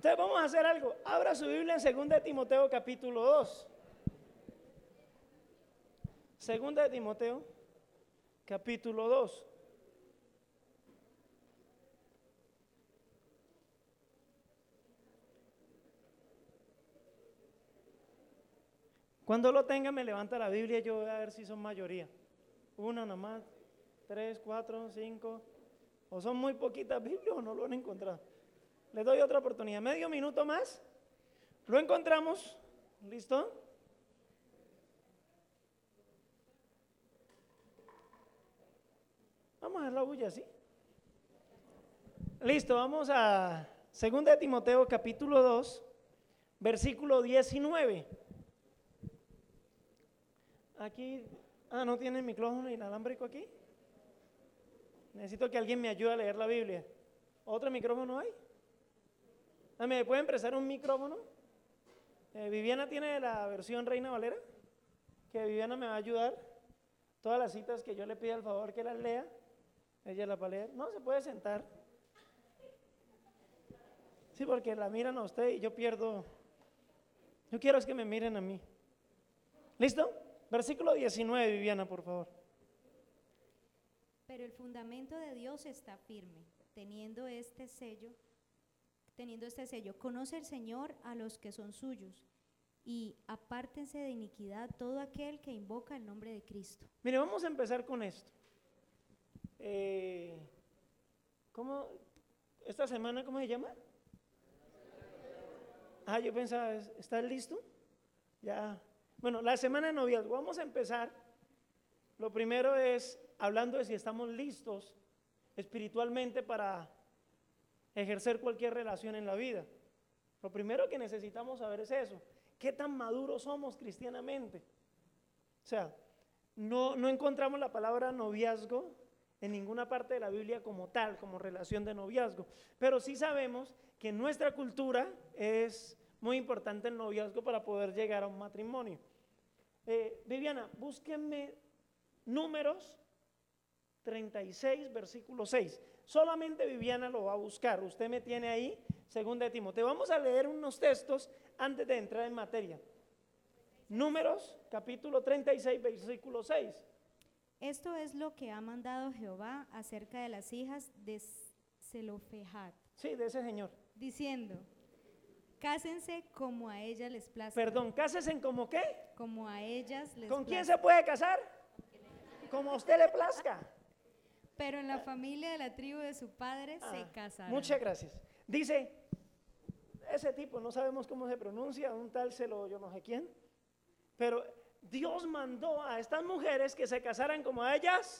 Entonces vamos a hacer algo. Abra su Biblia en 2 de Timoteo capítulo 2. 2 de Timoteo capítulo 2. Cuando lo tenga me levanta la Biblia, yo voy a ver si son mayoría. Una nomás, 3, 4, 5, o son muy poquitas Biblias o no lo han encontrado. Les doy otra oportunidad, medio minuto más. Lo encontramos, ¿listo? Vamos a ver la bulla, ¿sí? Listo, vamos a 2 de Timoteo capítulo 2, versículo 19. Aquí, ¿no tiene micrófono inalámbrico aquí? Necesito que alguien me ayude a leer la Biblia. ¿Otro micrófono hay? ¿Me pueden prestar un micrófono? Viviana tiene la versión Reina Valera, que Viviana me va a ayudar. Todas las citas que yo le pida al favor que las lea, ella las va a leer. No, se puede sentar. Sí, porque la miran a usted y yo pierdo. Yo quiero es que me miren a mí. ¿Listo? Versículo 19, Viviana, por favor. Pero el fundamento de Dios está firme, teniendo este sello, conoce el Señor a los que son suyos, y apártense de iniquidad todo aquel que invoca el nombre de Cristo. Mire, vamos a empezar con esto. ¿Cómo? ¿Esta semana cómo se llama? Yo pensaba, ¿estás listo? Ya. Bueno, la semana de noviazgo, vamos a empezar. Lo primero es hablando de si estamos listos espiritualmente para ejercer cualquier relación en la vida. Lo primero que necesitamos saber es eso. ¿Qué tan maduros somos cristianamente? O sea, no encontramos la palabra noviazgo en ninguna parte de la Biblia como tal, como relación de noviazgo. Pero sí sabemos que en nuestra cultura es muy importante el noviazgo para poder llegar a un matrimonio. Viviana, búsquenme Números 36, versículo 6. Solamente Viviana lo va a buscar. Usted me tiene ahí, 2 de Timoteo. Vamos a leer unos textos antes de entrar en materia. Números, capítulo 36, versículo 6. Esto es lo que ha mandado Jehová acerca de las hijas de Zelofehad. Sí, de ese señor. Diciendo, cásense como a ellas les plazca. Perdón, ¿cásense como qué? Como a ellas les ¿Con plazca. quién se puede casar? Como a usted le plazca. Pero en la familia de la tribu de su padre se casarán. Muchas gracias. Dice, ese tipo, no sabemos cómo se pronuncia, un tal yo no sé quién, pero Dios mandó a estas mujeres que se casaran como a ellas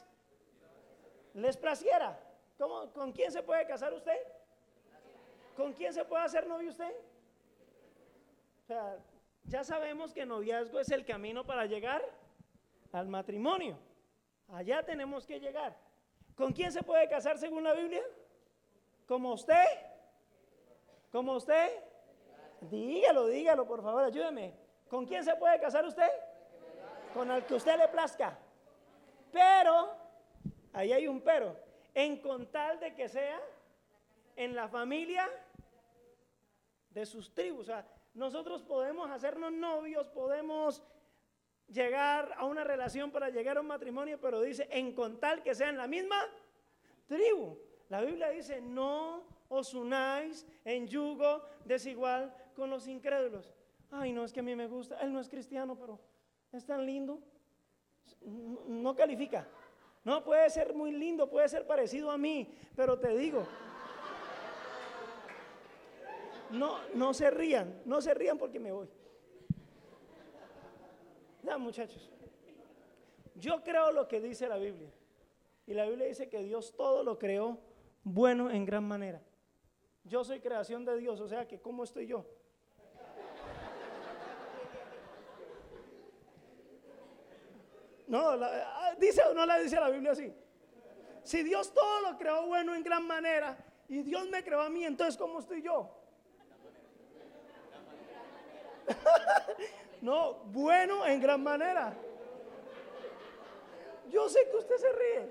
les placiera. ¿Con quién se puede casar usted? ¿Con quién se puede hacer novio usted? O sea, ya sabemos que noviazgo es el camino para llegar al matrimonio. Allá tenemos que llegar. ¿Con quién se puede casar según la Biblia? ¿Como usted? ¿Como usted? Dígalo, por favor, ayúdeme. ¿Con quién se puede casar usted? Con el que usted le plazca. Pero, ahí hay un pero, en con tal de que sea en la familia de sus tribus. O sea, nosotros podemos hacernos novios, podemos llegar a una relación para llegar a un matrimonio, pero dice en con tal que sea en la misma tribu. La Biblia dice no os unáis en yugo desigual con los incrédulos. Ay, no, es que a mí me gusta, él no es cristiano, pero es tan lindo. No califica. No, puede ser muy lindo, puede ser parecido a mí, pero te digo, no se rían porque me voy. Ya, muchachos, yo creo lo que dice la Biblia, y la Biblia dice que Dios todo lo creó bueno en gran manera. Yo soy creación de Dios, o sea que ¿cómo estoy yo? No, dice o no la dice la Biblia así. Si Dios todo lo creó bueno en gran manera y Dios me creó a mí, entonces ¿cómo estoy yo? No, bueno en gran manera. Yo sé que usted se ríe.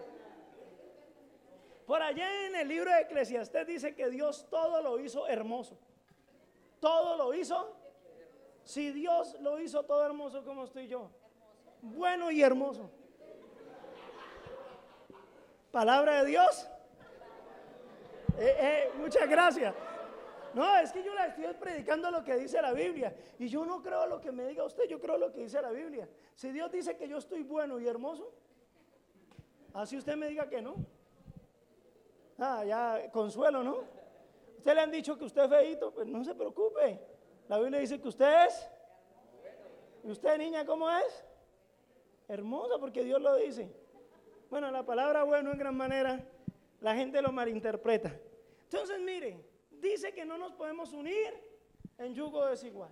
Por allá en el libro de Eclesiastés dice que Dios todo lo hizo hermoso. Todo lo hizo. Si Dios lo hizo todo hermoso, ¿cómo estoy yo? Bueno y hermoso. Palabra de Dios. Muchas gracias. No, es que yo le estoy predicando lo que dice la Biblia. Y yo no creo lo que me diga usted, yo creo lo que dice la Biblia. Si Dios dice que yo estoy bueno y hermoso, así usted me diga que no. Ya, consuelo, ¿no? Usted le han dicho que usted es feíto, pues no se preocupe. La Biblia dice que usted es. ¿Y usted, niña, cómo es? Hermosa, porque Dios lo dice. Bueno, la palabra bueno en gran manera la gente lo malinterpreta. Entonces, mire, dice que no nos podemos unir en yugo desigual.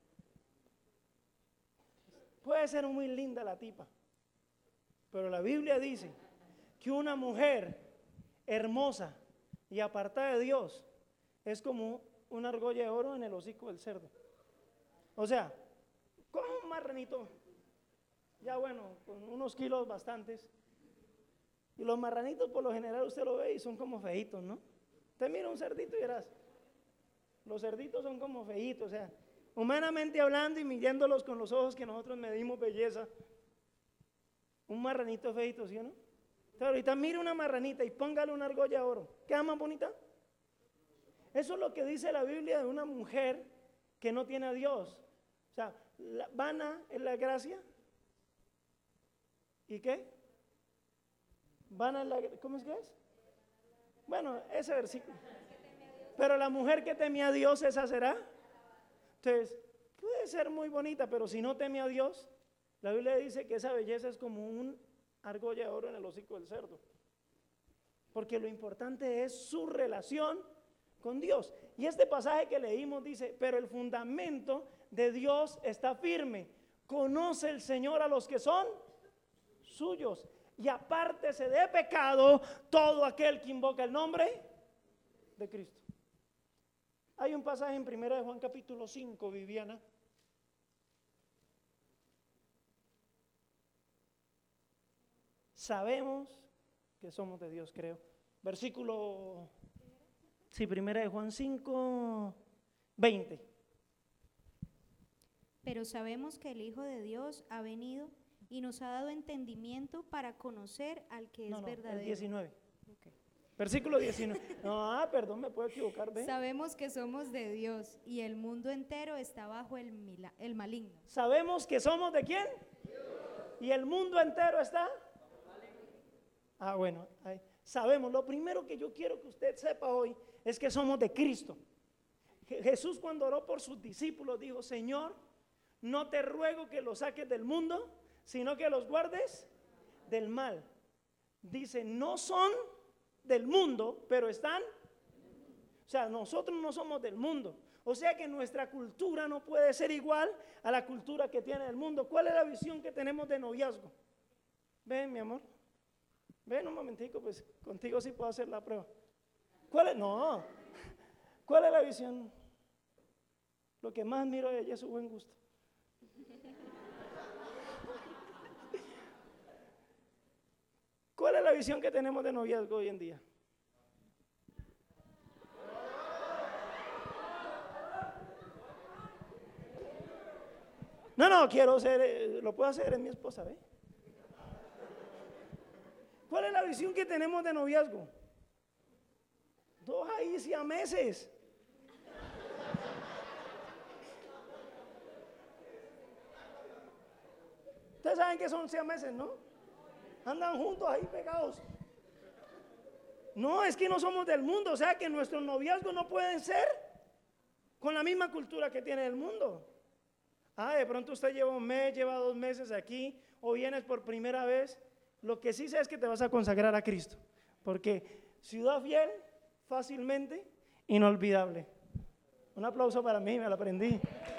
Puede ser muy linda la tipa, pero la Biblia dice que una mujer hermosa y apartada de Dios es como una argolla de oro en el hocico del cerdo. O sea, como un marranito, ya bueno, con unos kilos bastantes. Y los marranitos por lo general usted lo ve y son como feitos, ¿no? Usted mira un cerdito y verás, los cerditos son como feitos, o sea, humanamente hablando y midiéndolos con los ojos que nosotros medimos belleza, un marranito feito, ¿sí o no? Entonces ahorita mire una marranita y póngale una argolla de oro, ¿queda más bonita? Eso es lo que dice la Biblia de una mujer que no tiene a Dios. O sea, vana es la gracia. ¿Y qué? Vana es la, ¿cómo es que es? Bueno, ese versículo. Pero la mujer que teme a Dios, esa será. Entonces, puede ser muy bonita, pero si no teme a Dios, la Biblia dice que esa belleza es como un argolla de oro en el hocico del cerdo. Porque lo importante es su relación con Dios. Y este pasaje que leímos dice, pero el fundamento de Dios está firme. Conoce el Señor a los que son suyos. Y apártese de pecado todo aquel que invoca el nombre de Cristo. Hay un pasaje en 1 de Juan capítulo 5, Viviana. Sabemos que somos de Dios, creo. Versículo, sí, 1 de Juan 5, 20. Pero sabemos que el Hijo de Dios ha venido y nos ha dado entendimiento para conocer al que es verdadero. El 19. Okay. Versículo 19. No, perdón, me puedo equivocar. ¿Ve? Sabemos que somos de Dios y el mundo entero está bajo el maligno. Sabemos que somos de quién. Dios. Y el mundo entero está. Bueno, ahí. Sabemos. Lo primero que yo quiero que usted sepa hoy es que somos de Cristo. Jesús, cuando oró por sus discípulos, dijo: Señor, no te ruego que los saques del mundo, sino que los guardes del mal. Dice, no son del mundo, pero están. O sea, nosotros no somos del mundo. O sea que nuestra cultura no puede ser igual a la cultura que tiene el mundo. ¿Cuál es la visión que tenemos de noviazgo? Ven, mi amor. Ven un momentico, pues contigo sí puedo hacer la prueba. ¿Cuál es? No. ¿Cuál es la visión? Lo que más miro de ella es su buen gusto. ¿Cuál es la visión que tenemos de noviazgo hoy en día? No, quiero ser, lo puedo hacer, es mi esposa, ¿ve? ¿Cuál es la visión que tenemos de noviazgo? 2 ahí siameses. Ustedes saben que son siameses, ¿no? Andan juntos ahí pegados. No, es que no somos del mundo, o sea que nuestros noviazgos no pueden ser con la misma cultura que tiene el mundo. De pronto usted lleva un mes, lleva 2 meses aquí, o vienes por primera vez. Lo que sí sé es que te vas a consagrar a Cristo, porque ciudad fiel, fácilmente inolvidable. Un aplauso para mí, me lo aprendí.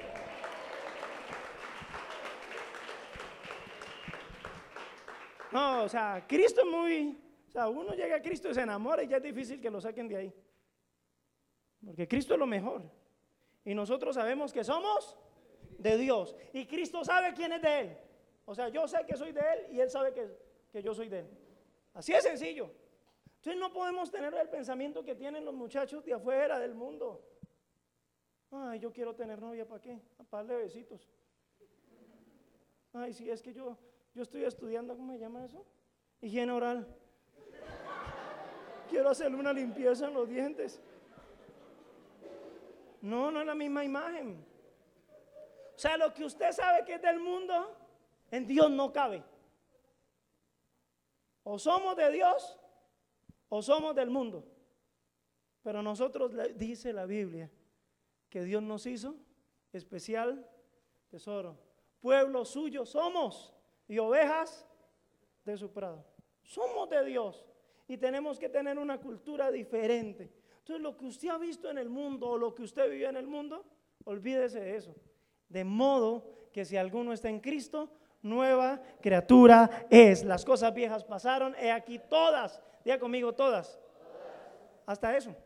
No, o sea, Cristo es muy, o sea, uno llega a Cristo y se enamora y ya es difícil que lo saquen de ahí. Porque Cristo es lo mejor. Y nosotros sabemos que somos de Dios. Y Cristo sabe quién es de Él. O sea, yo sé que soy de Él y Él sabe que yo soy de Él. Así es sencillo. Entonces no podemos tener el pensamiento que tienen los muchachos de afuera del mundo. Ay, yo quiero tener novia, ¿para qué? Para darle besitos. Ay, sí, es que yo estoy estudiando, ¿cómo se llama eso? Higiene oral. Quiero hacerle una limpieza en los dientes. No, no es la misma imagen. O sea, lo que usted sabe que es del mundo, en Dios no cabe. O somos de Dios o somos del mundo. Pero nosotros, dice la Biblia, que Dios nos hizo especial tesoro. Pueblo suyo somos y ovejas de su prado. Somos de Dios y tenemos que tener una cultura diferente. Entonces, lo que usted ha visto en el mundo o lo que usted vive en el mundo, olvídese de eso. De modo que si alguno está en Cristo, nueva criatura es. Las cosas viejas pasaron, he aquí todas. Diga conmigo, todas. Hasta eso.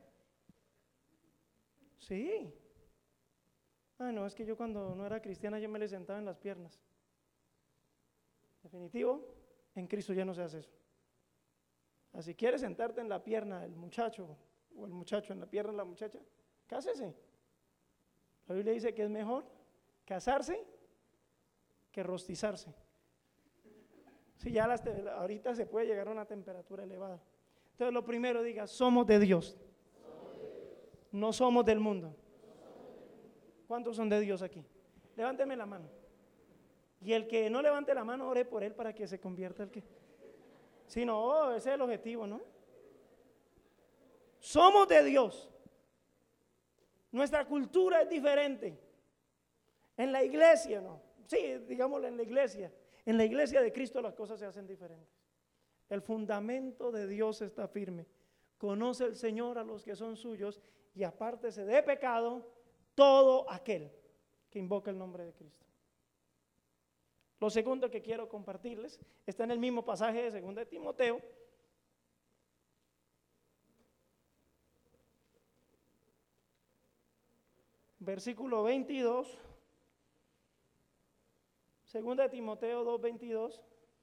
Sí. Ay, no, es que yo cuando no era cristiana yo me le sentaba en las piernas. Definitivo, en Cristo ya no se hace eso. Si quieres sentarte en la pierna del muchacho o el muchacho en la pierna de la muchacha, cásese. La Biblia dice que es mejor casarse que rostizarse. Si ya ahorita se puede llegar a una temperatura elevada. Entonces lo primero, diga, somos de Dios. No somos del mundo. ¿Cuántos son de Dios aquí? Levánteme la mano. Y el que no levante la mano, ore por él para que se convierta el que. Si no, ese es el objetivo, ¿no? Somos de Dios. Nuestra cultura es diferente. En la iglesia, no. Sí, digámoslo en la iglesia. En la iglesia de Cristo las cosas se hacen diferentes. El fundamento de Dios está firme. Conoce el Señor a los que son suyos y apártese de pecado todo aquel que invoca el nombre de Cristo. Lo segundo que quiero compartirles está en el mismo pasaje de 2 de Timoteo. Versículo 22. 2 de Timoteo 2:22.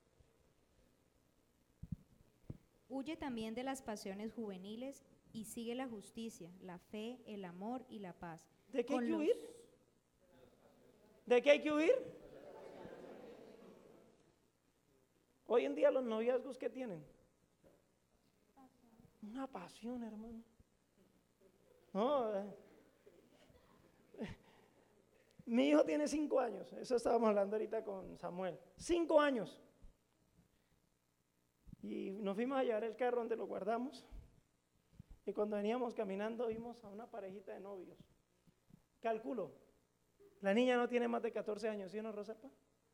Huye también de las pasiones juveniles y sigue la justicia, la fe, el amor y la paz. ¿De qué hay que huir? ¿De qué hay que huir? Hoy en día los noviazgos que tienen una pasión, hermano. No, mi hijo tiene 5 años, eso estábamos hablando ahorita con Samuel. 5 años. Y nos fuimos a llevar el carro donde lo guardamos. Y cuando veníamos caminando vimos a una parejita de novios. Calculo, la niña no tiene más de 14 años, ¿sí o no, Rosalpa?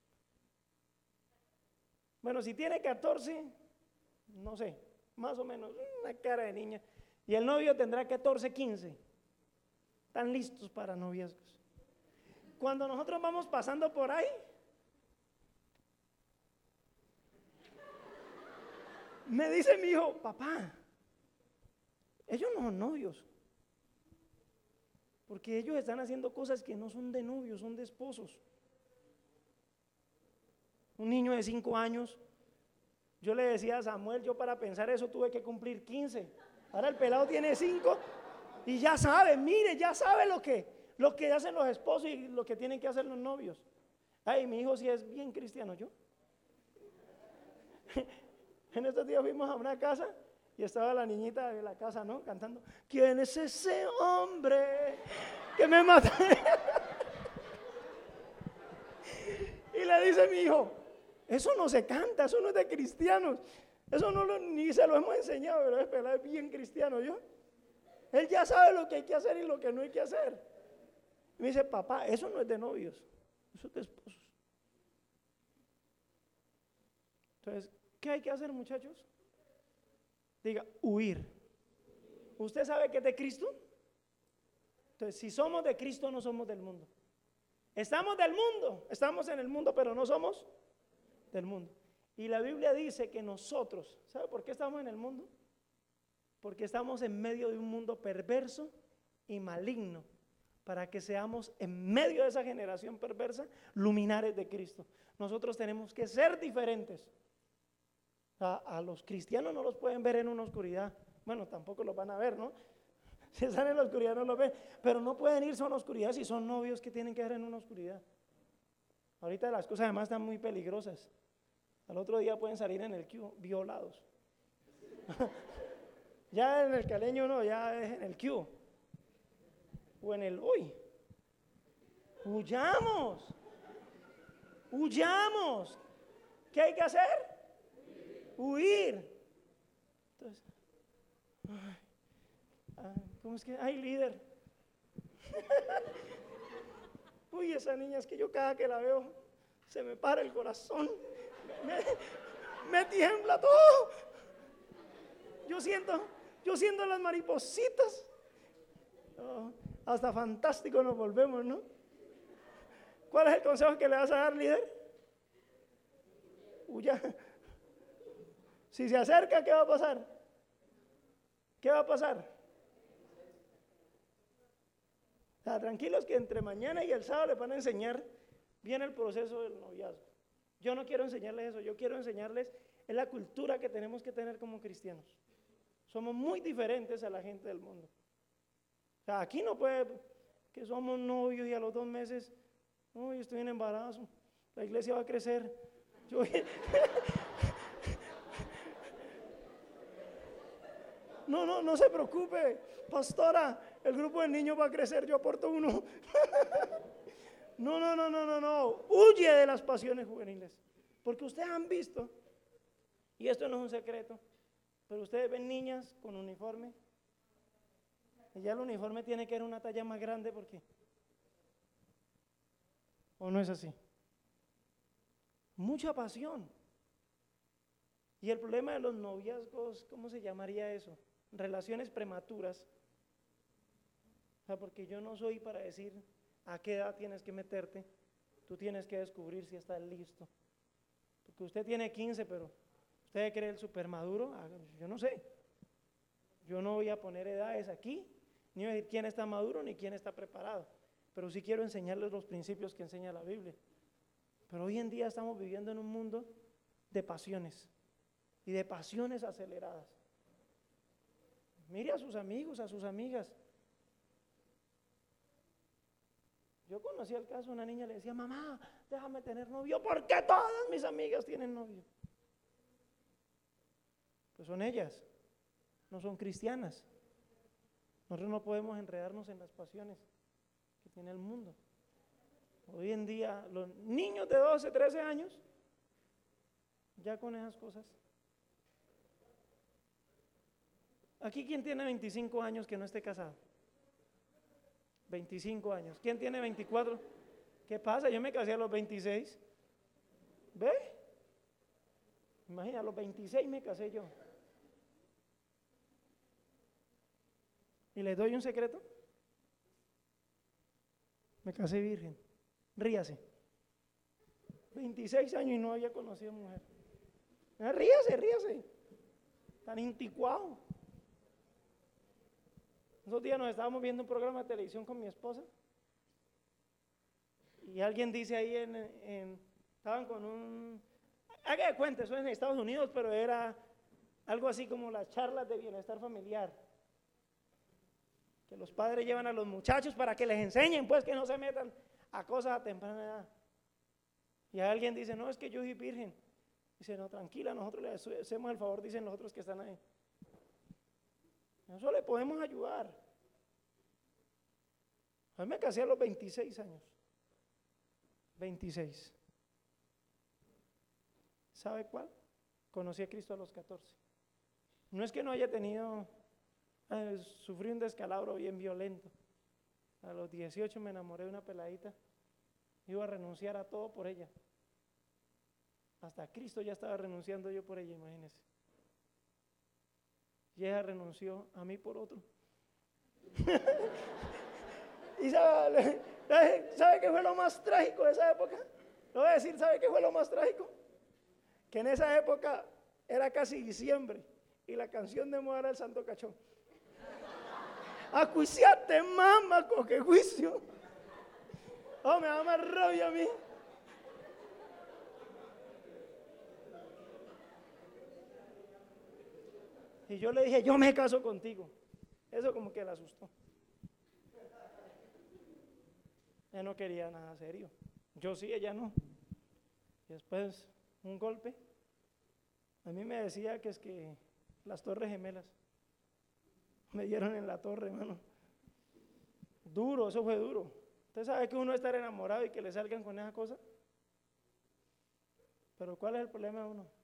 Bueno, si tiene 14, no sé, más o menos, una cara de niña. Y el novio tendrá 14, 15. Están listos para noviazgos. Cuando nosotros vamos pasando por ahí, me dice mi hijo, papá, ellos no son novios. Porque ellos están haciendo cosas que no son de novios, son de esposos. Un niño de 5 años, yo le decía a Samuel, yo para pensar eso tuve que cumplir 15. Ahora el pelado tiene 5 y ya sabe, mire, ya sabe lo que hacen los esposos y lo que tienen que hacer los novios. Ay, mi hijo sí es bien cristiano, yo. En estos días fuimos a una casa y estaba la niñita de la casa, ¿no? Cantando, ¿quién es ese hombre que me mata? Y le dice mi hijo, eso no se canta, eso no es de cristianos. Eso ni se lo hemos enseñado, pero es bien cristiano, ¿yo? Él ya sabe lo que hay que hacer y lo que no hay que hacer. Y me dice, papá, eso no es de novios, eso es de esposos. Entonces, ¿qué hay que hacer, muchachos? Diga, huir. ¿Usted sabe que es de Cristo? Entonces, si somos de Cristo, no somos del mundo. Estamos del mundo, estamos en el mundo, pero no somos del mundo. Y la Biblia dice que nosotros, ¿sabe por qué estamos en el mundo? Porque estamos en medio de un mundo perverso y maligno, para que seamos en medio de esa generación perversa, luminares de Cristo. Nosotros tenemos que ser diferentes. A los cristianos no los pueden ver en una oscuridad. Bueno, tampoco los van a ver, ¿no? Si están en la oscuridad no lo ven, pero no pueden irse a una oscuridad si son novios que tienen que estar en una oscuridad. Ahorita las cosas además están muy peligrosas. Al otro día pueden salir en el Q violados. Ya en el caleño no, ya es en el Q. O en el hoy. Huyamos. Huyamos. ¿Qué hay que hacer? Huir. Entonces, ¿cómo es que? Ay, líder. Uy, esa niña es que yo cada que la veo se me para el corazón. Me tiembla todo. Yo siento las maripositas. Oh, hasta fantástico nos volvemos, ¿no? ¿Cuál es el consejo que le vas a dar, líder? Huya. Si se acerca, ¿qué va a pasar? ¿Qué va a pasar? O sea, tranquilos que entre mañana y el sábado les van a enseñar bien el proceso del noviazgo. Yo no quiero enseñarles eso, yo quiero enseñarles es la cultura que tenemos que tener como cristianos. Somos muy diferentes a la gente del mundo. O sea, aquí no puede que somos novios y a los 2 meses, no, yo estoy en embarazo, la iglesia va a crecer. No se preocupe, pastora, el grupo de niños va a crecer, yo aporto 1. No, huye de las pasiones juveniles, porque ustedes han visto, y esto no es un secreto, pero ustedes ven niñas con uniforme, y ya el uniforme tiene que ser una talla más grande, porque, ¿o no es así? Mucha pasión. Y el problema de los noviazgos, ¿cómo se llamaría eso? Relaciones prematuras. O sea, porque yo no soy para decir a qué edad tienes que meterte, tú tienes que descubrir si estás listo. Porque usted tiene 15, pero usted cree el super maduro, yo no sé. Yo no voy a poner edades aquí, ni voy a decir quién está maduro ni quién está preparado, pero sí quiero enseñarles los principios que enseña la Biblia. Pero hoy en día estamos viviendo en un mundo de pasiones y de pasiones aceleradas. Mire a sus amigos, a sus amigas. Yo conocí el caso de una niña, le decía, mamá, déjame tener novio, porque todas mis amigas tienen novio. Pues son ellas, no son cristianas. Nosotros no podemos enredarnos en las pasiones que tiene el mundo. Hoy en día, los niños de 12, 13 años, ya con esas cosas. Aquí, ¿quién tiene 25 años que no esté casado? 25 años. ¿Quién tiene 24? ¿Qué pasa? Yo me casé a los 26. ¿Ve? Imagina, a los 26 me casé yo. ¿Y les doy un secreto? Me casé virgen. Ríase. 26 años y no había conocido mujer. Ríase. Tan anticuado. Esos días nos estábamos viendo un programa de televisión con mi esposa y alguien dice ahí estaban con un, haga de cuenta, eso es en Estados Unidos, pero era algo así como las charlas de bienestar familiar, que los padres llevan a los muchachos para que les enseñen, pues, que no se metan a cosas a temprana edad. Y alguien dice, no, es que yo soy virgen. Dice, no, tranquila, nosotros le hacemos el favor, dicen los otros que están ahí. Nosotros le podemos ayudar. A mí me casé a los 26 años. 26. ¿Sabe cuál? Conocí a Cristo a los 14. No es que no haya tenido, sufrí un descalabro bien violento. A los 18 me enamoré de una peladita. Iba a renunciar a todo por ella. Hasta Cristo ya estaba renunciando yo por ella, imagínense. Y ella renunció a mí por otro. ¿Y sabe qué fue lo más trágico de esa época? Lo voy a decir, ¿sabe qué fue lo más trágico? Que en esa época era casi diciembre y la canción de moda era el Santo Cachón. Acuiciate, mamá, con qué juicio. Oh, me da más rabia a mí. Y yo le dije, yo me caso contigo. Eso como que la asustó. Ella no quería nada serio. Yo sí, ella no. Y después un golpe. A mí me decía que es que las Torres Gemelas me dieron en la torre, hermano. Duro, eso fue duro. ¿Usted sabe que uno estar enamorado y que le salgan con esa cosa? Pero ¿cuál es el problema de uno?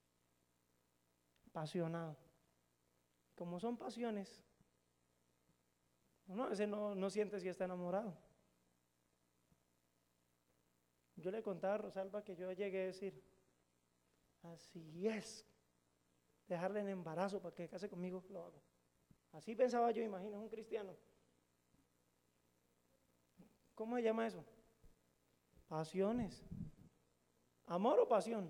Apasionado. Como son pasiones, uno a veces no siente si está enamorado. Yo le contaba a Rosalba que yo llegué a decir, así es, dejarle en embarazo para que case conmigo, lo hago. Así pensaba yo, imagino, un cristiano. ¿Cómo se llama eso? Pasiones. ¿Amor o pasión?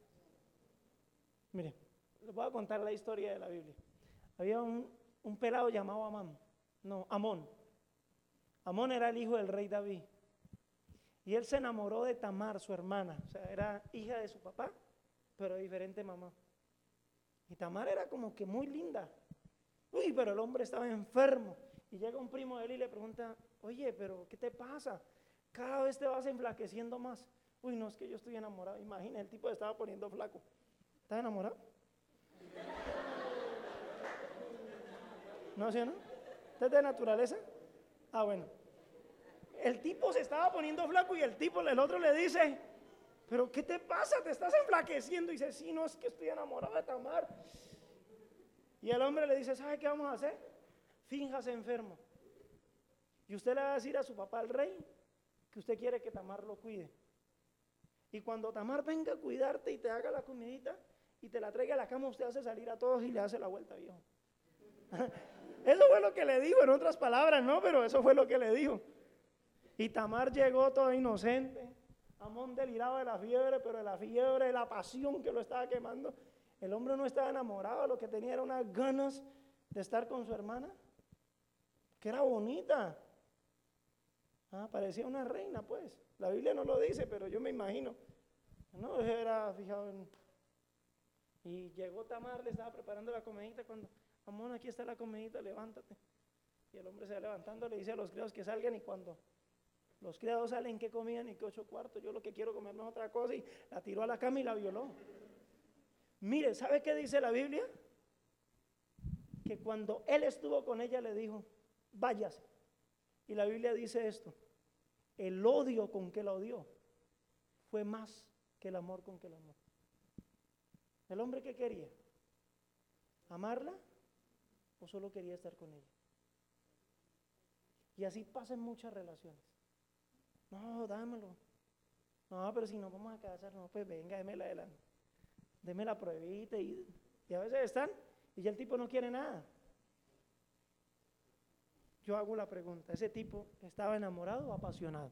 Mire, les voy a contar la historia de la Biblia. Había un pelado llamado Amón. Amón era el hijo del rey David. Y él se enamoró de Tamar, su hermana. O sea, era hija de su papá, pero de diferente mamá. Y Tamar era como que muy linda. Uy, pero el hombre estaba enfermo. Y llega un primo de él y le pregunta, oye, pero ¿qué te pasa? Cada vez te vas enflaqueciendo más. Uy, no, es que yo estoy enamorado. Imagina, el tipo estaba poniendo flaco. ¿Estás enamorado? ¿No, sí o no? ¿Usted es de naturaleza? Ah, bueno. El tipo se estaba poniendo flaco y el otro le dice, pero ¿qué te pasa? ¿Te estás enflaqueciendo? Y dice, sí, no, es que estoy enamorado de Tamar. Y el hombre le dice, ¿sabe qué vamos a hacer? Fínjase enfermo. Y usted le va a decir a su papá, el rey, que usted quiere que Tamar lo cuide. Y cuando Tamar venga a cuidarte y te haga la comidita y te la traiga a la cama, usted hace salir a todos y le hace la vuelta, viejo. Eso fue lo que le dijo, en otras palabras, no, pero eso fue lo que le dijo. Y Tamar llegó toda inocente. Amón deliraba de la fiebre, pero de la fiebre, de la pasión que lo estaba quemando. El hombre no estaba enamorado, lo que tenía era unas ganas de estar con su hermana, que era bonita. Parecía una reina, pues. La Biblia no lo dice, pero yo me imagino. No, era fijado en... Y llegó Tamar, le estaba preparando la comidita cuando, Amón, aquí está la comidita, levántate. Y el hombre se va levantando, le dice a los criados que salgan, y cuando los criados salen, ¿qué comían? Y que 8 cuartos, yo lo que quiero comerme es otra cosa, y la tiró a la cama y la violó. Mire, ¿sabe qué dice la Biblia? Que cuando él estuvo con ella le dijo, váyase. Y la Biblia dice esto, el odio con que la odió fue más que el amor con que la amó. ¿El hombre qué quería? ¿Amarla o solo quería estar con ella? Y así pasa en muchas relaciones. No, dámelo. No, pero si no vamos a casar, no, pues venga, déme la pruebita y a veces están y ya el tipo no quiere nada. Yo hago la pregunta, ¿ese tipo estaba enamorado o apasionado?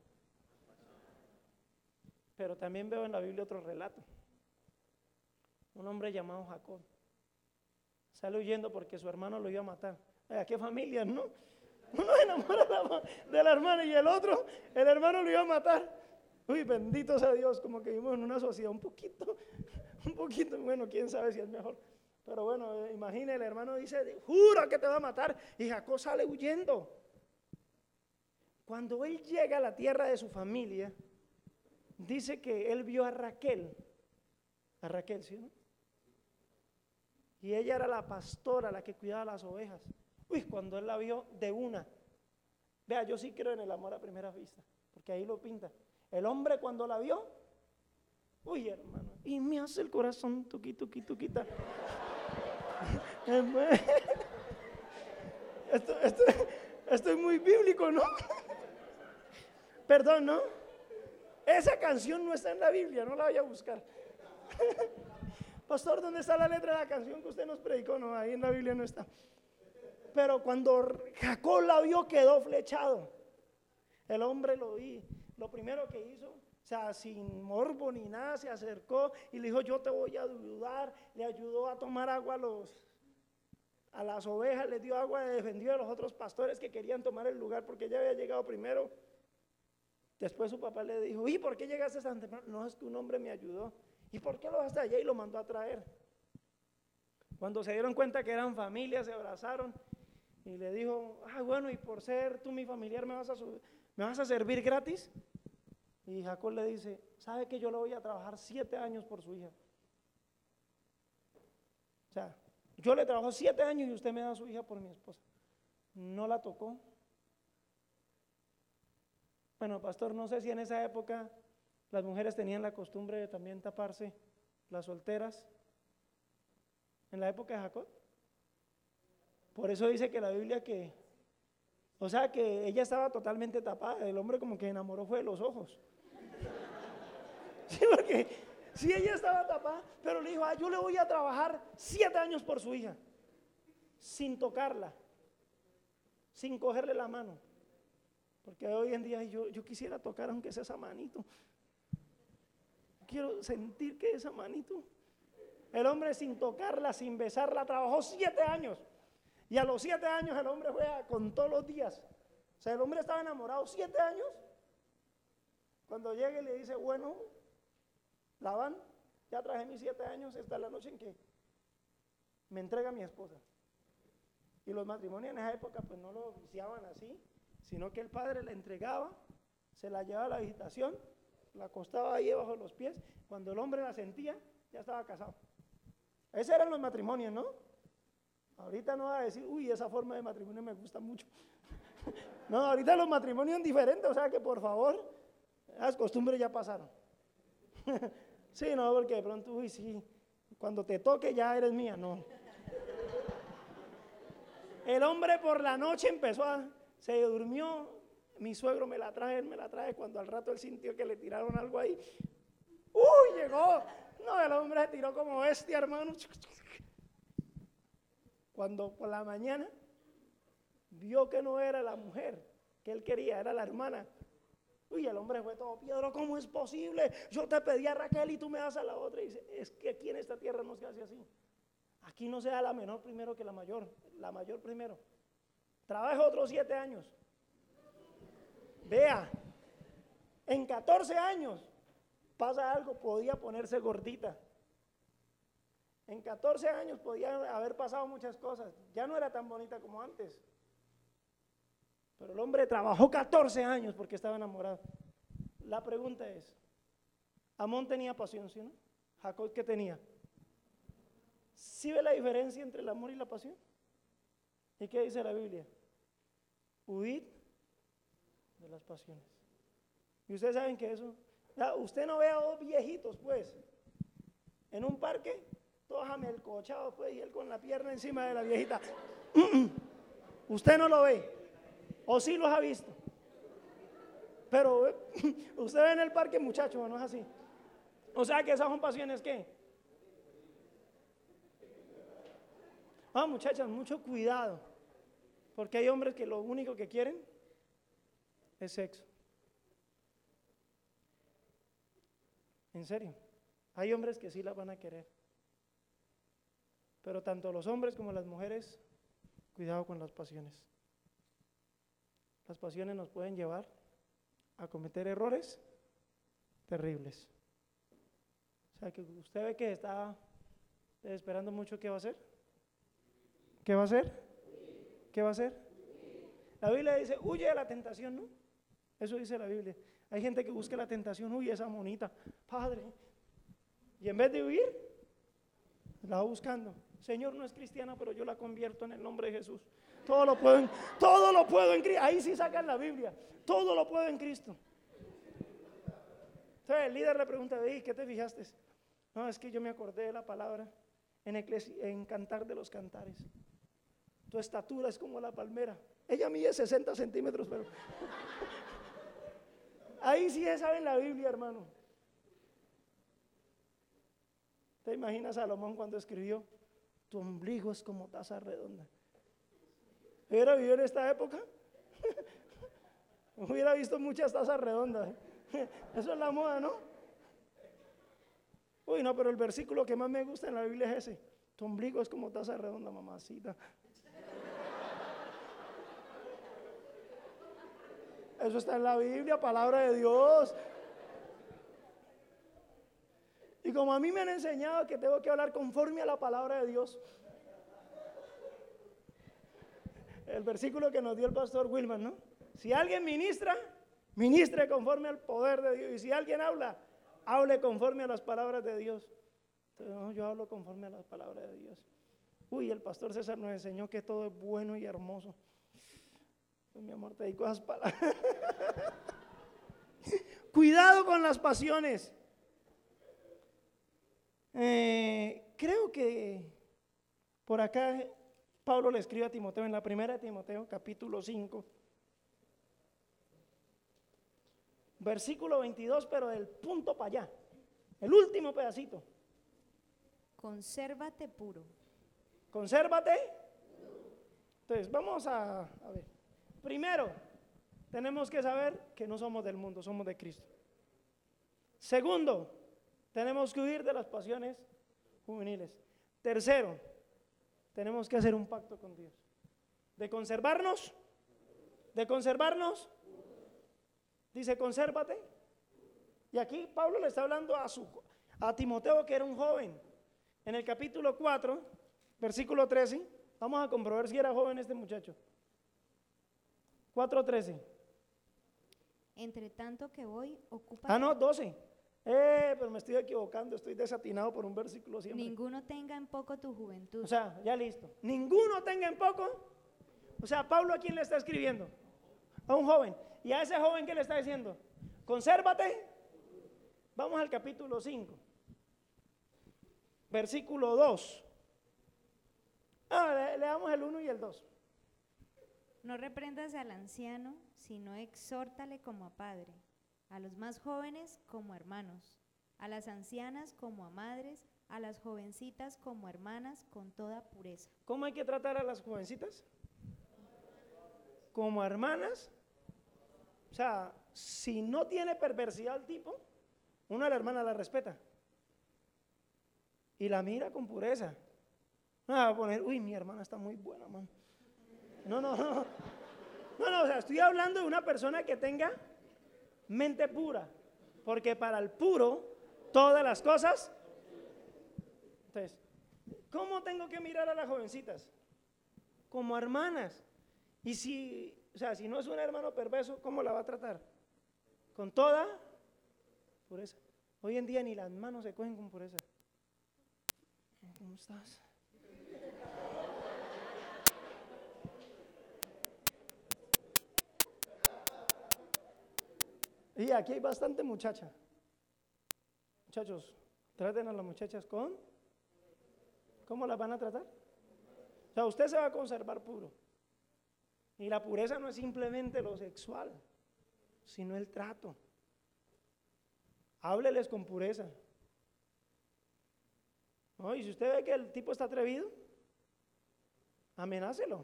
Pero también veo en la Biblia otro relato. Un hombre llamado Jacob sale huyendo porque su hermano lo iba a matar. ¿Qué familia, no? Uno se enamora de la hermana y el hermano lo iba a matar. Uy, bendito sea Dios, como que vivimos en una sociedad un poquito, bueno, quién sabe si es mejor. Pero bueno, imagina, el hermano dice, jura que te va a matar, y Jacob sale huyendo. Cuando él llega a la tierra de su familia, dice que él vio a Raquel, ¿sí, no? Y ella era la pastora, la que cuidaba las ovejas. Uy, cuando él la vio de una. Vea, yo sí creo en el amor a primera vista, porque ahí lo pinta. El hombre cuando la vio, uy, hermano, y me hace el corazón tuquita. Esto es muy bíblico, ¿no? Perdón, ¿no? Esa canción no está en la Biblia, no la vaya a buscar. Pastor, ¿dónde está la letra de la canción que usted nos predicó? No, ahí en la Biblia no está. Pero cuando Jacob la vio, quedó flechado. El hombre lo primero que hizo, o sea, sin morbo ni nada, se acercó y le dijo, yo te voy a ayudar. Le ayudó a tomar agua a las ovejas, les dio agua, defendió a los otros pastores que querían tomar el lugar porque ella había llegado primero. Después su papá le dijo, ¿y por qué llegaste tan temprano? No, es que un hombre me ayudó. ¿Y por qué lo vas hasta allá? Y lo mandó a traer. Cuando se dieron cuenta que eran familia, se abrazaron Y le dijo, bueno, y por ser tú mi familiar me vas a servir gratis. Y Jacob le dice, ¿sabe que yo le voy a trabajar 7 años por su hija? O sea, yo le trabajo 7 años y usted me da a su hija por mi esposa. No la tocó. Bueno, pastor, no sé si en esa época las mujeres tenían la costumbre de también taparse, las solteras, en la época de Jacob. Por eso dice que la Biblia que ella estaba totalmente tapada, el hombre como que enamoró fue de los ojos. Sí, porque sí, ella estaba tapada, pero le dijo, yo le voy a trabajar 7 años por su hija, sin tocarla, sin cogerle la mano. Porque hoy en día yo quisiera tocar aunque sea esa manito. Quiero sentir que esa manito. El hombre sin tocarla, sin besarla, trabajó 7 años. Y a los 7 años el hombre juega con todos los días. O sea, el hombre estaba enamorado 7 años. Cuando llega y le dice, bueno, Labán, ya traje mis 7 años, esta es la noche en que me entrega mi esposa. Y los matrimonios en esa época pues no lo oficiaban así, sino que el padre la entregaba, se la llevaba a la habitación, la acostaba ahí debajo de los pies. Cuando el hombre la sentía, ya estaba casado. Esos eran los matrimonios, ¿no? Ahorita no va a decir, esa forma de matrimonio me gusta mucho. No, ahorita los matrimonios son diferentes, o sea que por favor, las costumbres ya pasaron. Sí, no, porque de pronto, sí, cuando te toque ya eres mía, no. El hombre por la noche se durmió, mi suegro me la trae, él me la trae, cuando al rato él sintió que le tiraron algo ahí. Llegó. No, el hombre se tiró como bestia, hermano. Cuando por la mañana vio que no era la mujer que él quería, era la hermana. El hombre fue todo piedro, ¿cómo es posible? Yo te pedí a Raquel y tú me das a la otra. Y dice, es que aquí en esta tierra no se hace así. Aquí no se da la menor primero que la mayor primero. Trabaja otros 7 años. Vea, en 14 años pasa algo, podía ponerse gordita. En 14 años podía haber pasado muchas cosas. Ya no era tan bonita como antes. Pero el hombre trabajó 14 años porque estaba enamorado. La pregunta es, Amón tenía pasión, ¿sí o no? Jacob, ¿qué tenía? ¿Sí ve la diferencia entre el amor y la pasión? ¿Y qué dice la Biblia? Huid de las pasiones. Y ustedes saben que eso, usted no ve a 2 viejitos pues, en un parque, todos amelcochados pues, y él con la pierna encima de la viejita. Usted no lo ve, o sí los ha visto. Pero usted ve en el parque, muchachos, no es así. O sea que esas son pasiones, ¿qué? Muchachas, mucho cuidado, porque hay hombres que lo único que quieren es sexo. En serio, hay hombres que sí la van a querer, pero tanto los hombres como las mujeres, cuidado con las pasiones. Las pasiones nos pueden llevar a cometer errores terribles. O sea que usted ve que está esperando mucho, ¿qué va a hacer? ¿Qué va a hacer? ¿Qué va a hacer? La Biblia dice, huye de la tentación, ¿no? Eso dice la Biblia. Hay gente que busca la tentación, esa monita, Padre. Y en vez de huir, la va buscando. Señor, no es cristiana, pero yo la convierto en el nombre de Jesús. Todo lo puedo en Cristo. Ahí sí sacan la Biblia. Todo lo puedo en Cristo. Entonces el líder le pregunta, ¿qué te fijaste? No, es que yo me acordé de la palabra en Cantar de los Cantares. Tu estatura es como la palmera. Ella mide 60 centímetros, pero ahí sí saben la Biblia, hermano. ¿Te imaginas a Salomón cuando escribió? Tu ombligo es como taza redonda. ¿Hubiera vivido en esta época? Hubiera visto muchas tazas redondas. Eso es la moda, ¿no? No, pero el versículo que más me gusta en la Biblia es ese. Tu ombligo es como taza redonda, mamacita. Eso está en la Biblia, palabra de Dios. Y como a mí me han enseñado que tengo que hablar conforme a la palabra de Dios, el versículo que nos dio el pastor Wilman, ¿no? Si alguien ministra, ministre conforme al poder de Dios. Y si alguien habla, hable conforme a las palabras de Dios. Entonces, no, yo hablo conforme a las palabras de Dios. Uy, el pastor César nos enseñó que todo es bueno y hermoso. Pues, mi amor, te dedico a esas palabras. Cuidado con las pasiones. Creo que por acá Pablo le escribe a Timoteo en la primera de Timoteo, capítulo 5, versículo 22, pero del punto para allá, el último pedacito. Consérvate puro. Consérvate. Entonces, vamos a ver. Primero, tenemos que saber que no somos del mundo, somos de Cristo. Segundo, tenemos que huir de las pasiones juveniles. Tercero, tenemos que hacer un pacto con Dios. De conservarnos, dice consérvate. Y aquí Pablo le está hablando a Timoteo, que era un joven. En el capítulo 4, versículo 13, vamos a comprobar si era joven este muchacho. 4:13. Entre tanto que voy, ocupa. No, 12. Pero me estoy equivocando, estoy desatinado por un versículo siempre. Ninguno tenga en poco tu juventud. O sea, ya listo. Ninguno tenga en poco. O sea, Pablo, ¿a quién le está escribiendo? A un joven. Y a ese joven, ¿qué le está diciendo? Consérvate. Vamos al capítulo 5. Versículo 2. Leamos el 1 y el 2. No reprendas al anciano, sino exhórtale como a padre, a los más jóvenes como hermanos, a las ancianas como a madres, a las jovencitas como hermanas con toda pureza. ¿Cómo hay que tratar a las jovencitas? Como hermanas. O sea, si no tiene perversidad el tipo, una de las hermanas la respeta y la mira con pureza. No va a poner, uy, mi hermana está muy buena, man. No, o sea, estoy hablando de una persona que tenga mente pura, porque para el puro todas las cosas. Entonces, ¿cómo tengo que mirar a las jovencitas? Como hermanas. Y si no es un hermano perverso, ¿cómo la va a tratar? Con toda pureza. Hoy en día ni las manos se cogen con pureza. ¿Cómo estás? Y aquí hay bastante muchacha. Muchachos, traten a las muchachas ¿cómo las van a tratar? O sea, usted se va a conservar puro. Y la pureza no es simplemente lo sexual, sino el trato. Hábleles con pureza. ¿No? Y si usted ve que el tipo está atrevido, amenácelo.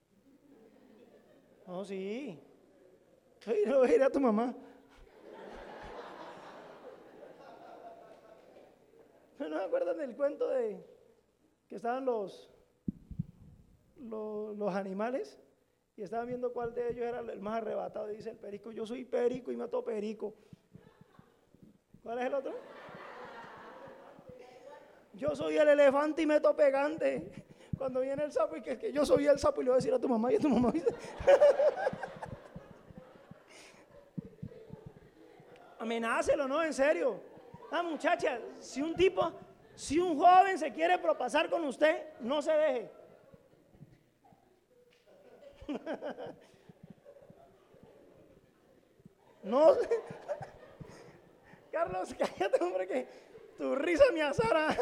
No, sí. No voy a ir a tu mamá. ¿No me acuerdan del cuento de que estaban los animales y estaban viendo cuál de ellos era el más arrebatado? Y dice el perico, yo soy perico y mato perico. ¿Cuál es el otro? Yo soy el elefante y meto pegante. Cuando viene el sapo y que yo soy el sapo y le voy a decir a tu mamá y a tu mamá dice. Amenácelo, ¿no? En serio. Muchacha, si un joven se quiere propasar con usted, no se deje. No. Carlos, cállate, hombre, que tu risa me azara.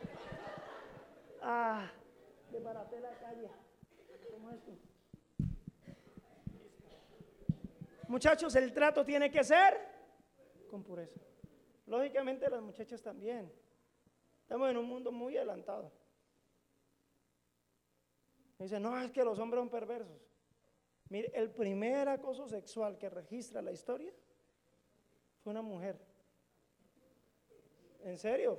Desbaraté la calle. ¿Cómo es tú? Muchachos, el trato tiene que ser con pureza. Lógicamente las muchachas también. Estamos en un mundo muy adelantado. Dicen, no, es que los hombres son perversos. Mire, el primer acoso sexual que registra la historia fue una mujer. ¿En serio?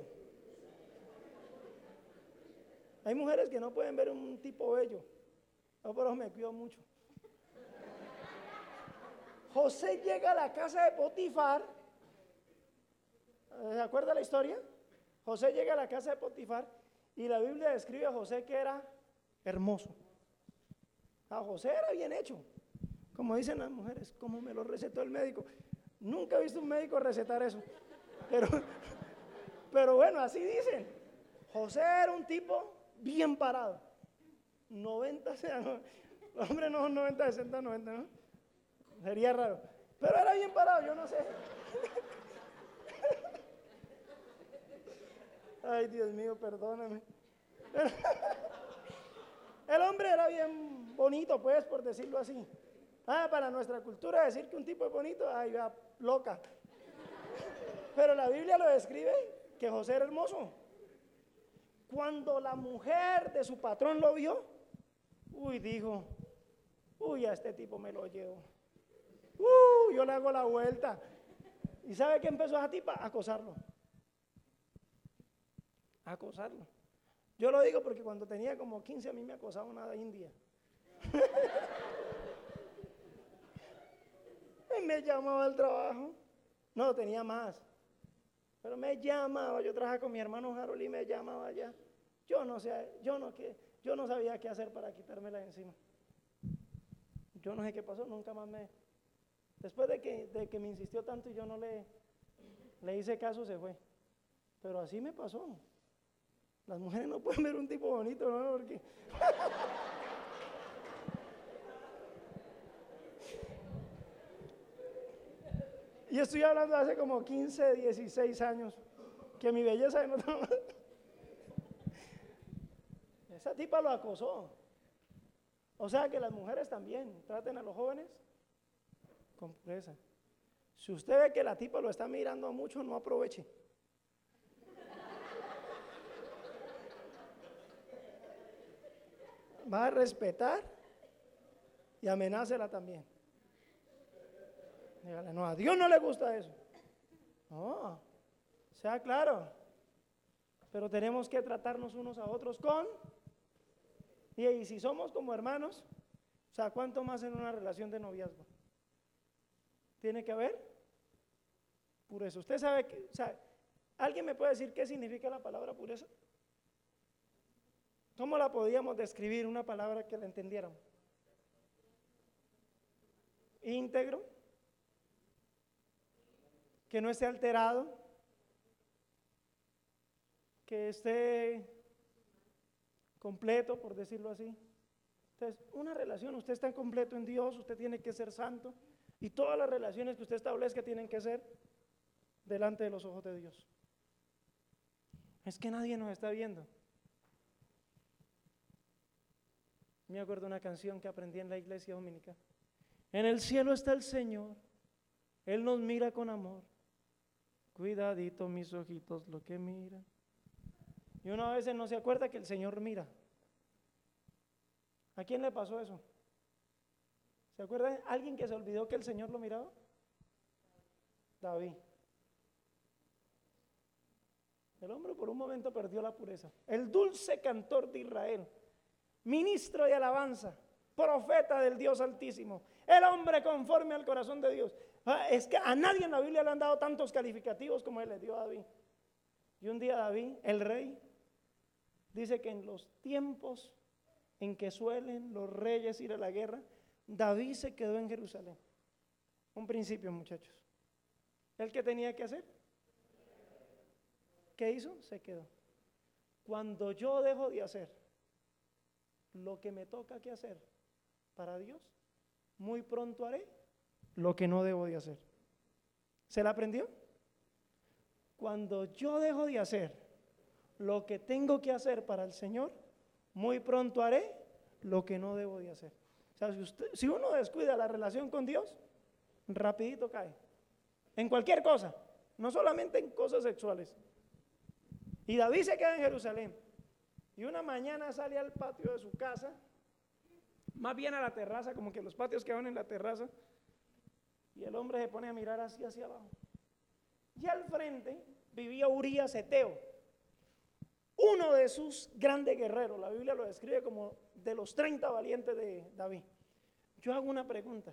Hay mujeres que no pueden ver un tipo bello. Yo por eso me cuido mucho. José llega a la casa de Potifar. ¿Se acuerda la historia? José llega a la casa de Potifar y la Biblia describe a José que era hermoso. A José era bien hecho. Como dicen las mujeres, como me lo recetó el médico. Nunca he visto un médico recetar eso. Pero, pero bueno, así dicen. José era un tipo bien parado. 90, o sea, no, hombre, no son 90, 60, 90, ¿no? Sería raro. Pero era bien parado, yo no sé. Ay, Dios mío, perdóname. El hombre era bien bonito, pues, por decirlo así. Para nuestra cultura decir que un tipo es bonito, ay, va, loca. Pero la Biblia lo describe que José era hermoso. Cuando la mujer de su patrón lo vio, dijo, a este tipo me lo llevo. Yo le hago la vuelta. ¿Y sabe qué empezó esa tipa? A acosarlo. A acosarlo. Yo lo digo porque cuando tenía como 15 a mí me acosaba una india. Y me llamaba al trabajo. No, tenía más. Pero me llamaba, yo trabajaba con mi hermano Harold y me llamaba allá. Yo no sabía qué hacer para quitármela de encima. Yo no sé qué pasó, nunca más después de que me insistió tanto y yo no le hice caso, se fue. Pero así me pasó. Las mujeres no pueden ver un tipo bonito, ¿no? Porque y estoy hablando de hace como 15, 16 años, que mi belleza de nota. Esa tipa lo acosó. O sea que las mujeres también traten a los jóvenes con pureza. Si usted ve que la tipa lo está mirando mucho, no aproveche. Va a respetar y amenácela también. Dígale, no, a Dios no le gusta eso. No, sea claro. Pero tenemos que tratarnos unos a otros y si somos como hermanos, o sea, ¿cuánto más en una relación de noviazgo? Tiene que haber pureza. Usted sabe que, o sea, ¿alguien me puede decir qué significa la palabra pureza? ¿Cómo la podíamos describir, una palabra que la entendiéramos? Íntegro, que no esté alterado, que esté completo, por decirlo así. Entonces, una relación, usted está completo en Dios, usted tiene que ser santo, y todas las relaciones que usted establezca tienen que ser delante de los ojos de Dios. Es que nadie nos está viendo. Me acuerdo de una canción que aprendí en la iglesia dominical. En el cielo está el Señor, Él nos mira con amor. Cuidadito mis ojitos lo que miran. Y uno a veces no se acuerda que el Señor mira. ¿A quién le pasó eso? ¿Se acuerda alguien que se olvidó que el Señor lo miraba? David. El hombre por un momento perdió la pureza. El dulce cantor de Israel, ministro de alabanza, profeta del Dios Altísimo, el hombre conforme al corazón de Dios. Es que a nadie en la Biblia le han dado tantos calificativos como él le dio a David. Y un día David, el rey, dice que en los tiempos en que suelen los reyes ir a la guerra, David se quedó en Jerusalén. Un principio, muchachos. ¿El que tenía que hacer? ¿Qué hizo? Se quedó. Cuando yo dejo de hacer lo que me toca que hacer para Dios, muy pronto haré lo que no debo de hacer. ¿Se la aprendió? Cuando yo dejo de hacer lo que tengo que hacer para el Señor, muy pronto haré lo que no debo de hacer. O sea, si uno descuida la relación con Dios, rapidito cae. En cualquier cosa, no solamente en cosas sexuales. Y David se queda en Jerusalén. Y una mañana sale al patio de su casa, más bien a la terraza, como que los patios quedan en la terraza, y el hombre se pone a mirar así hacia abajo. Y al frente vivía Urías Eteo, uno de sus grandes guerreros. La Biblia lo describe como de los 30 valientes de David. Yo hago una pregunta.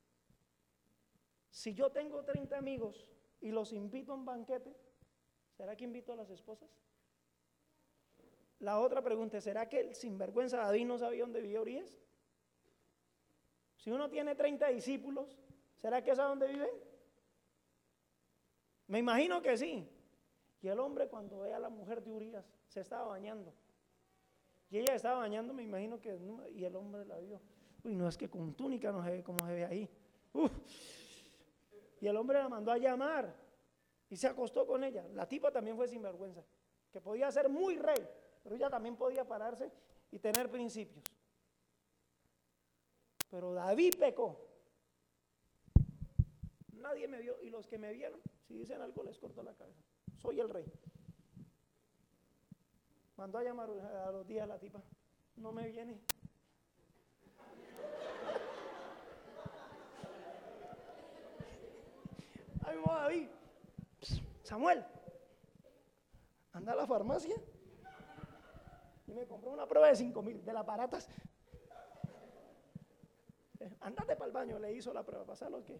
Si yo tengo 30 amigos y los invito a un banquete, ¿será que invito a las esposas? La otra pregunta, ¿será que el sinvergüenza David no sabía dónde vivía Urías? Si uno tiene 30 discípulos, ¿será que sabe dónde viven? Me imagino que sí. Y el hombre, cuando ve a la mujer de Urías, se estaba bañando. Y ella estaba bañando, me imagino que, y el hombre la vio. Uy, no, es que con túnica no se ve como se ve ahí. Uf. Y el hombre la mandó a llamar y se acostó con ella. La tipa también fue sinvergüenza, que podía ser muy rey, pero ella también podía pararse y tener principios. Pero David pecó. Nadie me vio, y los que me vieron, si dicen algo les corto la cabeza. Soy el rey. Mandó a llamar a los días la tipa. No me viene. Ay, mi David. Samuel, anda a la farmacia y me compró una prueba de 5,000 de las baratas. Andate para el baño, le hizo la prueba, pasa lo que.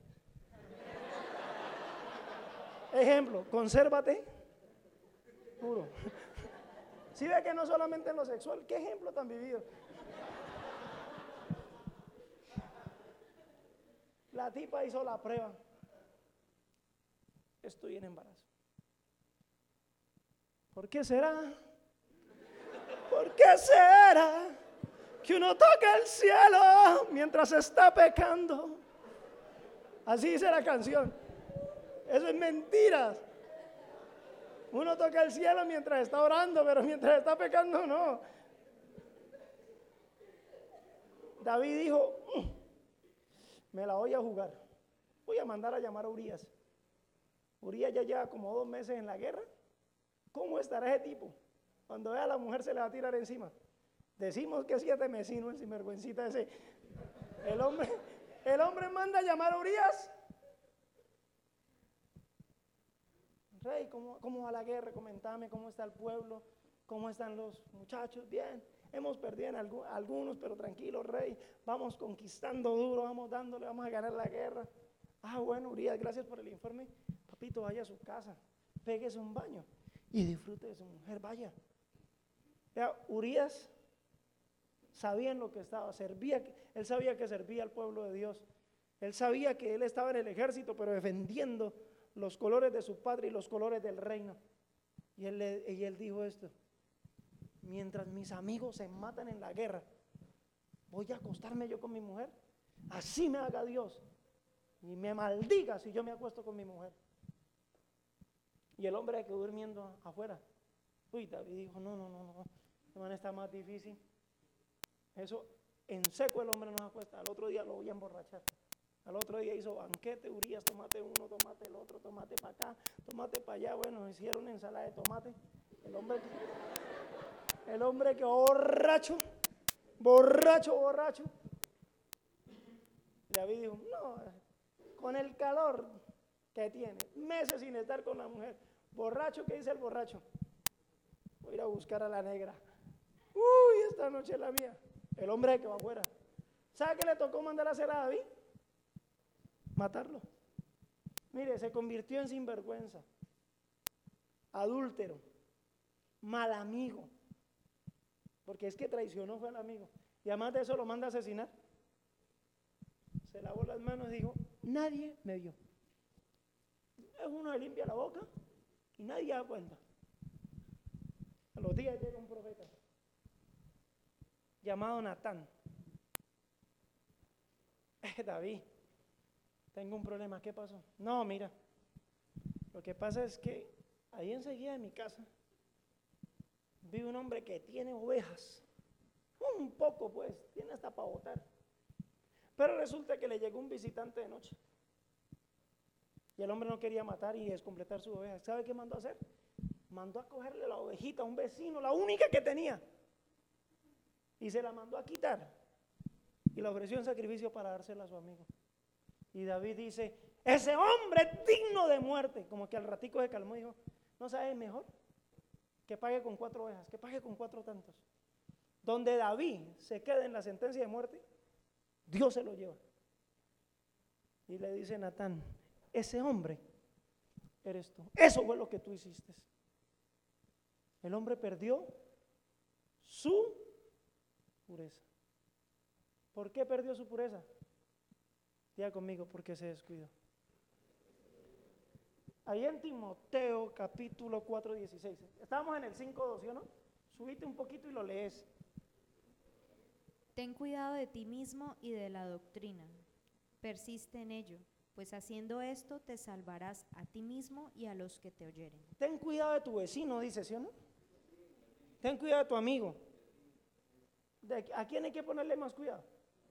Ejemplo, consérvate. Puro. Si ve que no solamente en lo sexual, ¿qué ejemplo tan vivido? La tipa hizo la prueba. Estoy en embarazo. ¿Por qué será? ¿Por qué será que uno toca el cielo mientras está pecando? Así dice la canción. Eso es mentira. Uno toca el cielo mientras está orando, pero mientras está pecando no. David dijo, me la voy a jugar. Voy a mandar a llamar a Urías. Urías ya lleva como 2 meses en la guerra. ¿Cómo estará ese tipo? Cuando vea a la mujer se le va a tirar encima. Decimos que 7 mesino, el sinvergüencita ese. El hombre manda a llamar a Urías. Rey, ¿cómo va la guerra? Comentame cómo está el pueblo, cómo están los muchachos. Bien, hemos perdido en algunos, pero tranquilo, rey. Vamos conquistando duro, vamos dándole, vamos a ganar la guerra. Ah, bueno, Urías, gracias por el informe. Papito, vaya a su casa, péguese un baño y disfrute de su mujer, vaya. Ya, Urías sabía en lo que estaba, él sabía que servía al pueblo de Dios. Él sabía que él estaba en el ejército, pero defendiendo los colores de su padre y los colores del reino. Y él dijo esto: mientras mis amigos se matan en la guerra, voy a acostarme yo con mi mujer. Así me haga Dios y me maldiga si yo me acuesto con mi mujer. Y el hombre quedó durmiendo afuera. Uy, David dijo, no, este man está más difícil. Eso, en seco el hombre no se acuesta. Al otro día lo voy a emborrachar. Al otro día hizo banquete, Urías, tomate uno, tomate el otro, tomate para acá, tomate para allá. Bueno, hicieron ensalada de tomate. El hombre quedó borracho. David dijo, no, con el calor que tiene, meses sin estar con la mujer, borracho, ¿qué dice el borracho? Voy a ir a buscar a la negra. Uy, esta noche es la mía. El hombre que va afuera. ¿Sabe qué le tocó mandar a hacer a David? Matarlo. Mire, se convirtió en sinvergüenza, adúltero, mal amigo, porque es que traicionó, fue al amigo, y además de eso lo manda a asesinar. Se lavó las manos y dijo, nadie me vio. Uno le limpia la boca y nadie da cuenta. A los días llega un profeta llamado Natán. David, tengo un problema, ¿qué pasó? No, mira, lo que pasa es que ahí enseguida de mi casa vi un hombre que tiene ovejas, un poco pues, tiene hasta para botar, pero resulta que le llegó un visitante de noche y el hombre no quería matar y descompletar su oveja. ¿Sabe qué mandó a hacer? Mandó a cogerle la ovejita a un vecino, la única que tenía, y se la mandó a quitar y la ofreció en sacrificio para dársela a su amigo. Y David dice, ese hombre es digno de muerte. Como que al ratico se calmó y dijo, ¿no sabes mejor? Que pague con 4 ovejas, que pague con 4 tantos. Donde David se quede en la sentencia de muerte, Dios se lo lleva. Y le dice Natán, ese hombre eres tú. Eso fue lo que tú hiciste. El hombre perdió su pureza. ¿Por qué perdió su pureza? Diga conmigo, porque se descuidó. Ahí en Timoteo capítulo 4, 16. Estábamos en el 5:2, ¿sí o no? Subite un poquito y lo lees. Ten cuidado de ti mismo y de la doctrina. Persiste en ello, pues haciendo esto te salvarás a ti mismo y a los que te oyeren. Ten cuidado de tu vecino, dice, ¿sí o no? Ten cuidado de tu amigo. ¿A quién hay que ponerle más cuidado?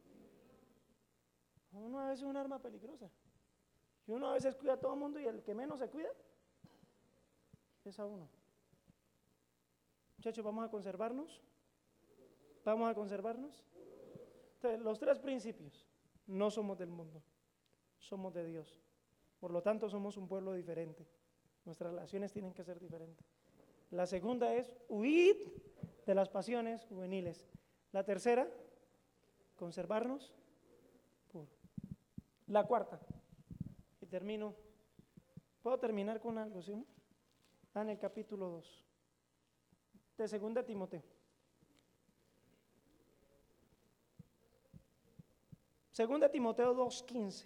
Uno a veces es un arma peligrosa. Y uno a veces cuida a todo el mundo y el que menos se cuida es a uno. Muchachos, vamos a conservarnos. Vamos a conservarnos. Entonces, los 3 principios. No somos del mundo, somos de Dios. Por lo tanto, somos un pueblo diferente. Nuestras relaciones tienen que ser diferentes. La segunda es huir de las pasiones juveniles. La tercera, conservarnos puro. La cuarta, y termino. ¿Puedo terminar con algo, sí? En el capítulo 2 de 2 Timoteo. 2 Timoteo 2:15.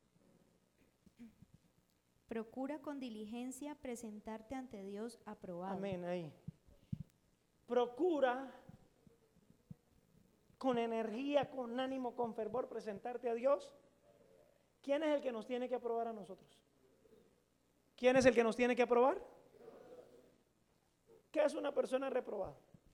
Procura con diligencia presentarte ante Dios aprobado. Amén, ahí. Procura con energía, con ánimo, con fervor presentarte a Dios. ¿Quién es el que nos tiene que aprobar a nosotros? ¿Quién es el que nos tiene que aprobar? ¿Qué es una persona reprobada?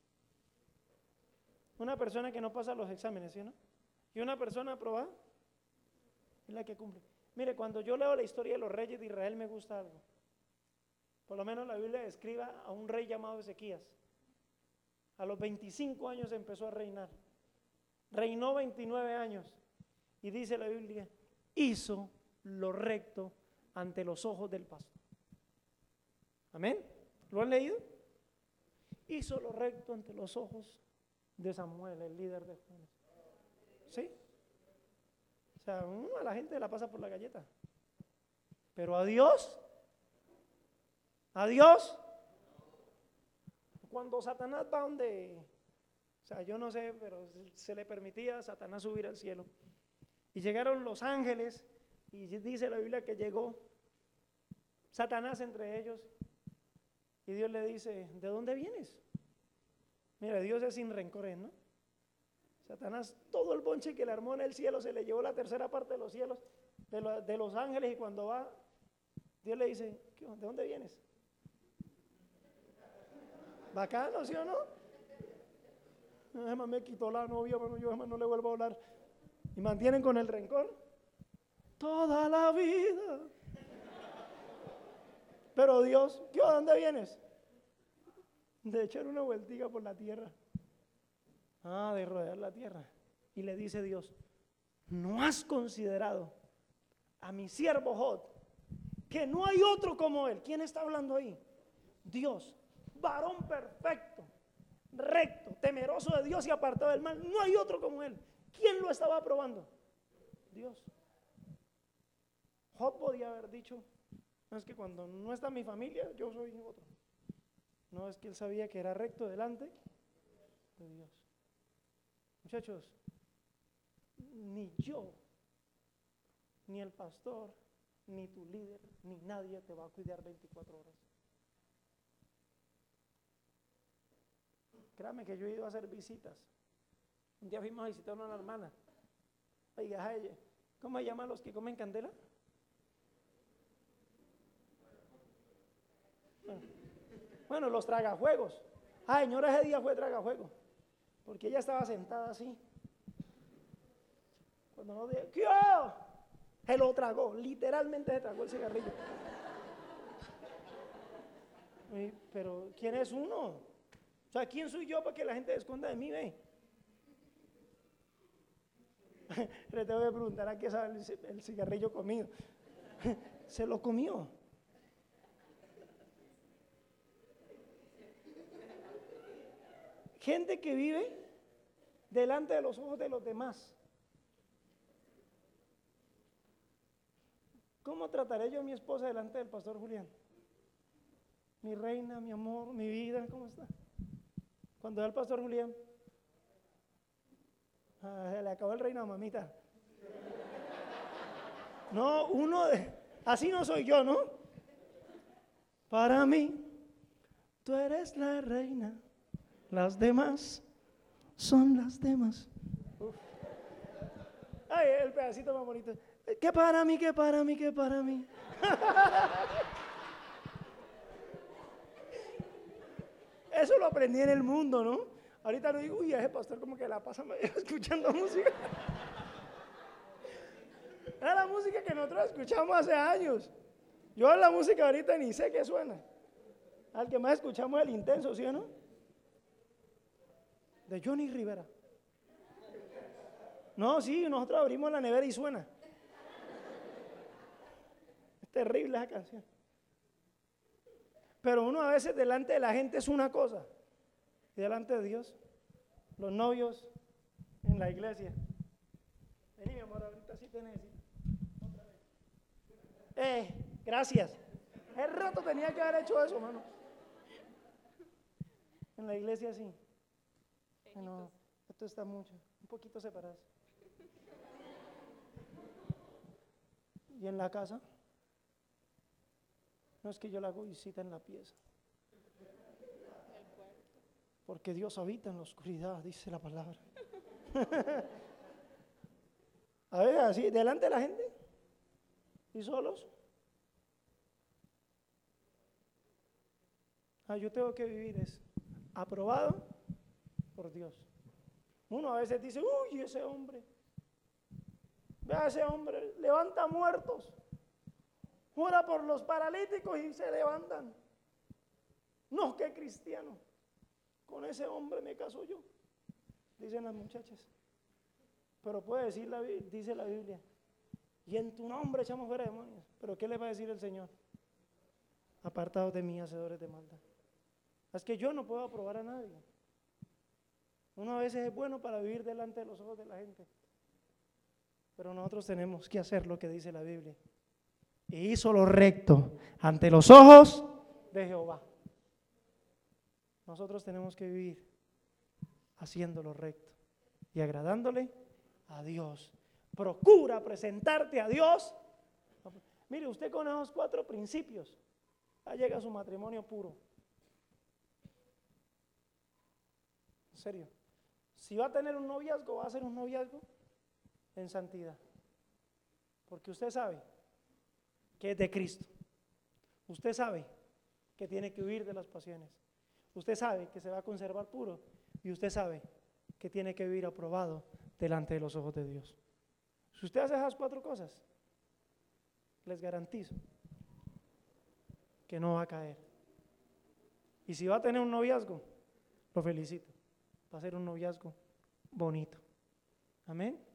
Una persona que no pasa los exámenes, ¿sí o no? Y una persona aprobada es la que cumple. Mire, cuando yo leo la historia de los reyes de Israel me gusta algo. Por lo menos la Biblia describe a un rey llamado Ezequías. A los 25 años empezó a reinar. Reinó 29 años. Y dice la Biblia, hizo lo recto ante los ojos del pastor. ¿Amén? ¿Lo han leído? Hizo lo recto ante los ojos de Samuel, el líder de jóvenes. ¿Sí? O sea, uno a la gente la pasa por la galleta. Pero a Dios, cuando Satanás va donde, o sea, yo no sé, pero se le permitía a Satanás subir al cielo. Y llegaron los ángeles, y dice la Biblia que llegó Satanás entre ellos, y Dios le dice, ¿de dónde vienes? Mira, Dios es sin rencores, ¿no? Satanás, todo el bonche que le armó en el cielo, se le llevó la tercera parte de los cielos, de los ángeles, y cuando va, Dios le dice, ¿de dónde vienes? Bacano, ¿sí o no? Además me quitó la novia, bueno, yo además no le vuelvo a hablar. Y mantienen con el rencor toda la vida. Pero Dios, ¿de dónde vienes? De echar una vueltica por la tierra. De rodear la tierra. Y le dice Dios, ¿no has considerado a mi siervo Job, que no hay otro como él? ¿Quién está hablando ahí? Dios, varón perfecto, recto, temeroso de Dios y apartado del mal. No hay otro como él. ¿Quién lo estaba aprobando? Dios. Job podía haber dicho, no, es que cuando no está mi familia, yo soy otro. No, es que él sabía que era recto delante de Dios. Muchachos, ni yo, ni el pastor, ni tu líder, ni nadie te va a cuidar 24 horas. Créame que yo he ido a hacer visitas. Un día fuimos a visitar a una hermana. Oiga, ¿cómo se llaman los que comen candela? Bueno, los tragajuegos. Señora, ese día fue tragajuego. Porque ella estaba sentada así. Cuando no dije, ¿qué? Se lo tragó, literalmente se tragó el cigarrillo. Pero, ¿quién es uno? O sea, ¿quién soy yo para que la gente se esconda de mí, ve? Le tengo que preguntar a qué sabe el cigarrillo comido. Se lo comió. Gente que vive delante de los ojos de los demás. ¿Cómo trataré yo a mi esposa delante del pastor Julián? Mi reina, mi amor, mi vida, ¿cómo está? Cuando ve al pastor Julián, se le acabó el reinado, mamita. No, así no soy yo, ¿no? Para mí, tú eres la reina, las demás son las demás. Uf. Ay, el pedacito más bonito. Que para mí, que para mí, que para mí. Eso lo aprendí en el mundo, ¿no? Ahorita no digo, uy, ese pastor como que la pasa escuchando música. Era la música que nosotros escuchamos hace años. Yo la música ahorita ni sé qué suena. Al que más escuchamos es el Intenso, ¿sí o no? De Johnny Rivera. No, sí, nosotros abrimos la nevera y suena. Es terrible esa canción. Pero uno a veces delante de la gente es una cosa y delante de Dios, los novios en la iglesia. Vení, mi amor, ahorita sí te necesito. Otra vez. Gracias. El rato tenía que haber hecho eso, mano. En la iglesia sí. Bueno, esto está mucho, un poquito separado. ¿Y en la casa? No es que yo la hago visita en la pieza. Porque Dios habita en la oscuridad, dice la palabra. A ver, así, delante de la gente. ¿Y solos? Yo tengo que vivir es aprobado por Dios. Uno a veces dice, uy, ese hombre. Vea ese hombre, levanta muertos. Ora por los paralíticos y se levantan. No, qué cristiano. Con ese hombre me caso yo, dicen las muchachas. Pero puede decir dice la Biblia, y en tu nombre echamos fuera demonios. Pero ¿qué le va a decir el Señor? Apartados de mí, hacedores de maldad. Es que yo no puedo aprobar a nadie. Uno a veces es bueno para vivir delante de los ojos de la gente. Pero nosotros tenemos que hacer lo que dice la Biblia. Y hizo lo recto ante los ojos de Jehová. Nosotros tenemos que vivir haciendo lo recto y agradándole a Dios. Procura presentarte a Dios. Mire, usted con esos 4 principios ya llega a su matrimonio puro. En serio. Si va a tener un noviazgo, va a ser un noviazgo en santidad. Porque usted sabe que es de Cristo. Usted sabe que tiene que huir de las pasiones. Usted sabe que se va a conservar puro y usted sabe que tiene que vivir aprobado delante de los ojos de Dios. Si usted hace esas 4 cosas, les garantizo que no va a caer. Y si va a tener un noviazgo, lo felicito. Va a ser un noviazgo bonito. Amén.